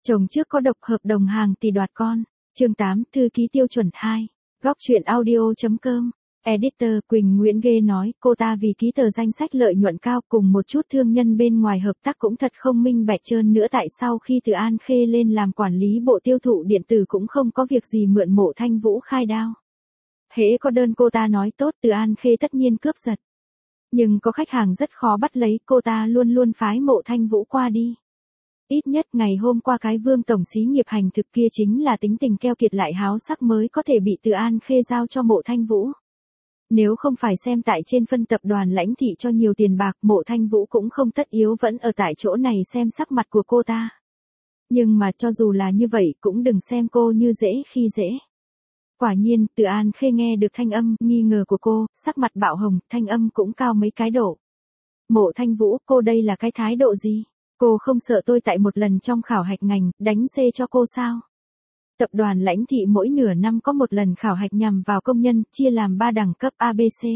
Chồng trước có độc hợp đồng hàng tỷ đoạt con. Chương 8, thư ký tiêu chuẩn 2. Góc truyện audio.com. Editor Quỳnh Nguyễn Ghê nói cô ta vì ký tờ danh sách lợi nhuận cao cùng một chút thương nhân bên ngoài hợp tác cũng thật không minh bạch trơn nữa. Tại sao khi Từ An Khê lên làm quản lý bộ tiêu thụ điện tử cũng không có việc gì mượn Mộ Thanh Vũ khai đao. Hễ có đơn cô ta nói tốt Từ An Khê tất nhiên cướp giật. Nhưng có khách hàng rất khó bắt lấy, cô ta luôn luôn phái Mộ Thanh Vũ qua đi. Ít nhất ngày hôm qua cái Vương tổng xí nghiệp hành thực kia chính là tính tình keo kiệt lại háo sắc mới có thể bị Từ An Khê giao cho Mộ Thanh Vũ. Nếu không phải xem tại trên phân tập đoàn lãnh thị cho nhiều tiền bạc, Mộ Thanh Vũ cũng không tất yếu vẫn ở tại chỗ này xem sắc mặt của cô ta. Nhưng mà cho dù là như vậy cũng đừng xem cô như dễ khi dễ. Quả nhiên, Từ An Khê nghe được thanh âm nghi ngờ của cô, sắc mặt bạo hồng, thanh âm cũng cao mấy cái độ. Mộ Thanh Vũ, cô đây là cái thái độ gì? Cô không sợ tôi tại một lần trong khảo hạch ngành, đánh C cho cô sao? Tập đoàn lãnh thị mỗi nửa năm có một lần khảo hạch nhằm vào công nhân, chia làm 3 đẳng cấp ABC.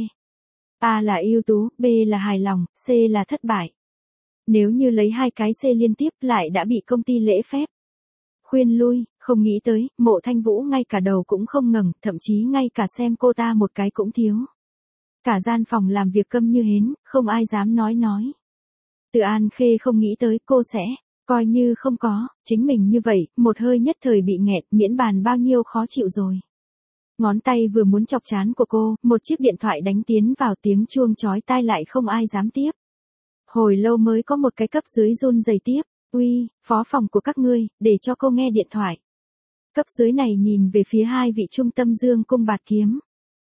A là ưu tú, B là hài lòng, C là thất bại. Nếu như lấy 2 cái C liên tiếp lại đã bị công ty lễ phép khuyên lui, không nghĩ tới, Mộ Thanh Vũ ngay cả đầu cũng không ngẩng, thậm chí ngay cả xem cô ta một cái cũng thiếu. Cả gian phòng làm việc câm như hến, không ai dám nói. Từ An Khê không nghĩ tới cô sẽ, coi như không có, chính mình như vậy, một hơi nhất thời bị nghẹt, miễn bàn bao nhiêu khó chịu rồi. Ngón tay vừa muốn chọc trán của cô, một chiếc điện thoại đánh tiến vào, tiếng chuông chói tai lại không ai dám tiếp. Hồi lâu mới có một cái cấp dưới run rẩy tiếp, uy, phó phòng của các ngươi, để cho cô nghe điện thoại. Cấp dưới này nhìn về phía hai vị trung tâm dương cung bạt kiếm.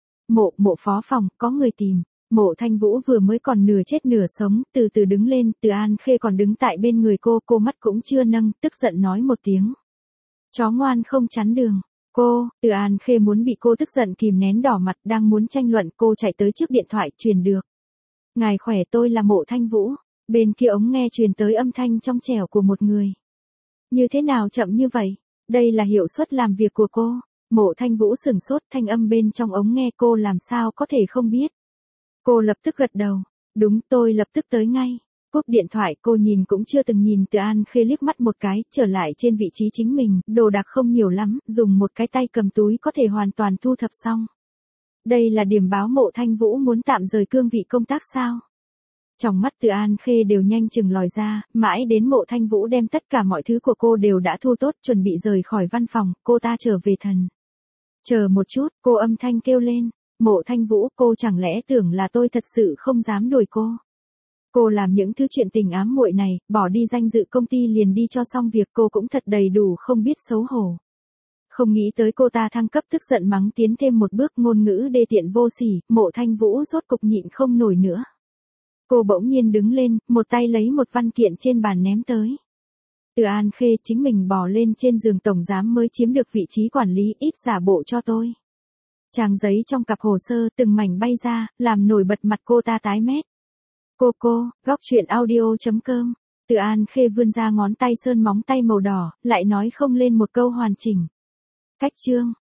Mộ phó phòng, có người tìm. Mộ Thanh Vũ vừa mới còn nửa chết nửa sống, từ từ đứng lên, Từ An Khê còn đứng tại bên người cô mắt cũng chưa nâng, tức giận nói một tiếng. Chó ngoan không chắn đường. Từ An Khê muốn bị cô tức giận kìm nén đỏ mặt, đang muốn tranh luận, cô chạy tới trước điện thoại, truyền được. Ngài khỏe, tôi là Mộ Thanh Vũ. Bên kia ống nghe truyền tới âm thanh trong trẻo của một người. Như thế nào chậm như vậy? Đây là hiệu suất làm việc của cô. Mộ Thanh Vũ sửng sốt, thanh âm bên trong ống nghe cô làm sao có thể không biết. Cô lập tức gật đầu. Đúng, tôi lập tức tới ngay. Cúp điện thoại, cô nhìn cũng chưa từng nhìn Từ An Khê liếc mắt một cái, trở lại trên vị trí chính mình, đồ đạc không nhiều lắm, dùng một cái tay cầm túi có thể hoàn toàn thu thập xong. Đây là điểm báo Mộ Thanh Vũ muốn tạm rời cương vị công tác sao? Trong mắt Từ An Khê đều nhanh chừng lòi ra, mãi đến Mộ Thanh Vũ đem tất cả mọi thứ của cô đều đã thu tốt, chuẩn bị rời khỏi văn phòng, cô ta trở về thần. Chờ một chút, cô âm thanh kêu lên. Mộ Thanh Vũ, cô chẳng lẽ tưởng là tôi thật sự không dám đuổi cô? Cô làm những thứ chuyện tình ám muội này, bỏ đi danh dự công ty liền đi cho xong việc, cô cũng thật đầy đủ không biết xấu hổ. Không nghĩ tới cô ta thăng cấp, tức giận mắng tiến thêm một bước, ngôn ngữ đê tiện vô sỉ. Mộ Thanh Vũ rốt cục nhịn không nổi nữa. Cô bỗng nhiên đứng lên, một tay lấy một văn kiện trên bàn ném tới. Từ An Khê, chính mình bò lên trên giường tổng giám mới chiếm được vị trí quản lý, ít giả bộ cho tôi. Trang giấy trong cặp hồ sơ từng mảnh bay ra, làm nổi bật mặt cô ta tái mét. Góc truyện audio.com. Từ An Khê vươn ra ngón tay sơn móng tay màu đỏ, lại nói không lên một câu hoàn chỉnh. Cách chương.